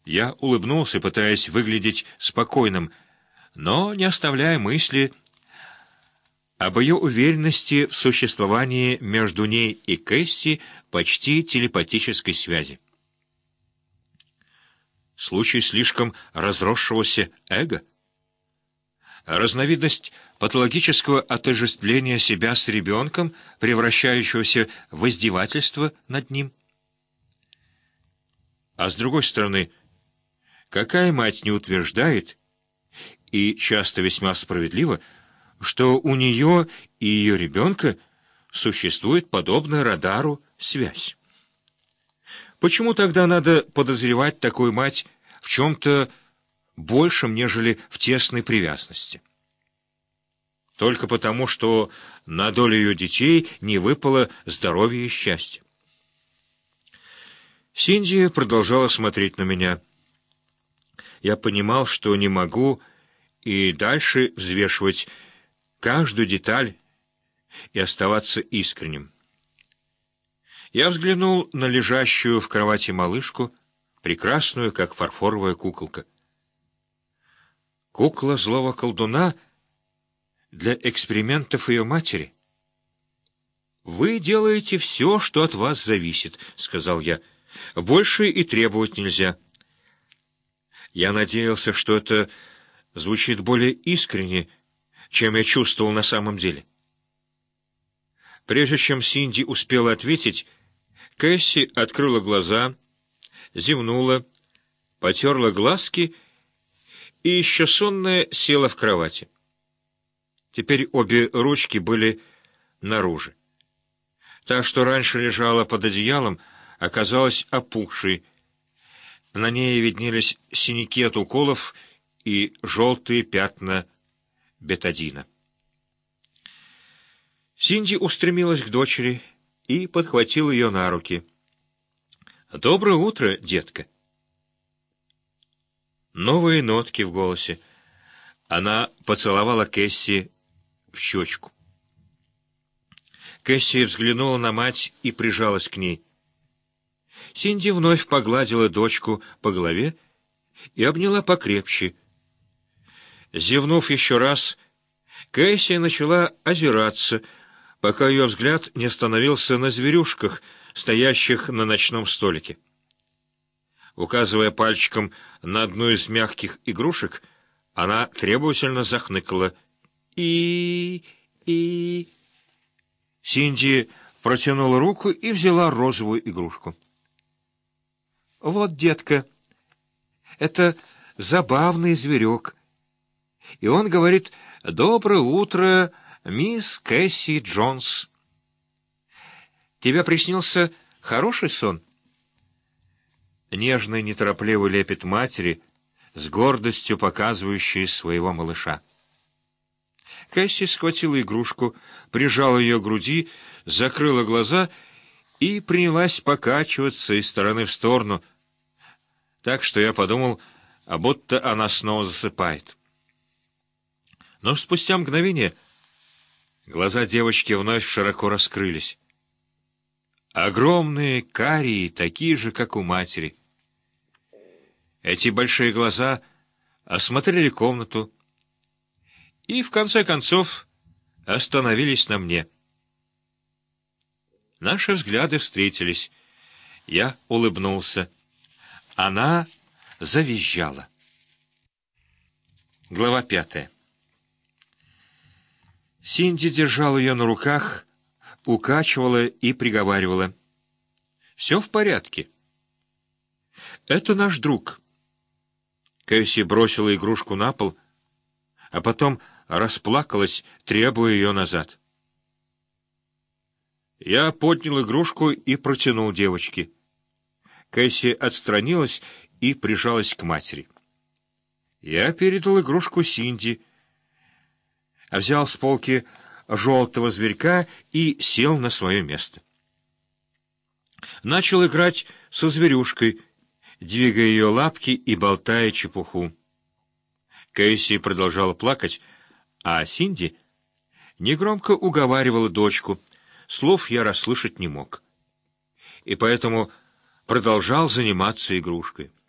Я улыбнулся, пытаясь выглядеть спокойным, но не оставляя мысли об ее уверенности в существовании между ней и Кэсси почти телепатической связи. Случай слишком разросшегося эго? Разновидность патологического отождествления себя с ребенком, превращающегося в издевательство над ним? А с другой стороны, какая мать не утверждает, и часто весьма справедливо, что у нее и ее ребенка существует подобная радару связь? Почему тогда надо подозревать такую мать в чем-то большем, нежели в тесной привязанности? Только потому, что на долю ее детей не выпало здоровье и счастье. Синди продолжала смотреть на меня. Я понимал, что не могу и дальше взвешивать каждую деталь и оставаться искренним. Я взглянул на лежащую в кровати малышку, прекрасную, как фарфоровая куколка. Кукла злого колдуна для экспериментов ее матери. «Вы делаете все, что от вас зависит», — сказал я. «Больше и требовать нельзя». Я надеялся, что это звучит более искренне, чем я чувствовал на самом деле. Прежде чем Синди успела ответить, Кэсси открыла глаза, зевнула, потерла глазки и еще сонная села в кровати. Теперь обе ручки были наружу. Та, что раньше лежала под одеялом, оказалась опухшей. На ней виднелись синяки от уколов и желтые пятна бетадина. Синди устремилась к дочери и подхватила ее на руки. «Доброе утро, детка!» Новые нотки в голосе. Она поцеловала Кэсси в щечку. Кэсси взглянула на мать и прижалась к ней. Синди вновь погладила дочку по голове и обняла покрепче. Зевнув еще раз, Кэсси начала озираться, пока ее взгляд не остановился на зверюшках, стоящих на ночном столике. Указывая пальчиком на одну из мягких игрушек, она требовательно захныкала. И... Синди протянула руку и взяла розовую игрушку. «Вот, детка, это забавный зверек. И он говорит: «Доброе утро, мисс Кэсси Джонс». Тебе приснился хороший сон?» Нежный, неторопливый лепет матери, с гордостью показывающей своего малыша. Кэсси схватила игрушку, прижала ее к груди, закрыла глаза и принялась покачиваться из стороны в сторону, так что я подумал, будто она снова засыпает. Но спустя мгновение глаза девочки вновь широко раскрылись. Огромные, карие, такие же, как у матери. Эти большие глаза осмотрели комнату и, в конце концов, остановились на мне. Наши взгляды встретились. Я улыбнулся. Она завизжала. Глава 5. Синди держала ее на руках, укачивала и приговаривала: «Все в порядке. Это наш друг». Кэсси бросила игрушку на пол, а потом расплакалась, требуя ее назад. Я поднял игрушку и протянул девочке. Кэсси отстранилась и прижалась к матери. Я передал игрушку Синди, взял с полки желтого зверька и сел на свое место. Начал играть со зверюшкой, двигая ее лапки и болтая чепуху. Кэсси продолжала плакать, а Синди негромко уговаривала дочку. Слов я расслышать не мог, и поэтому продолжал заниматься игрушкой.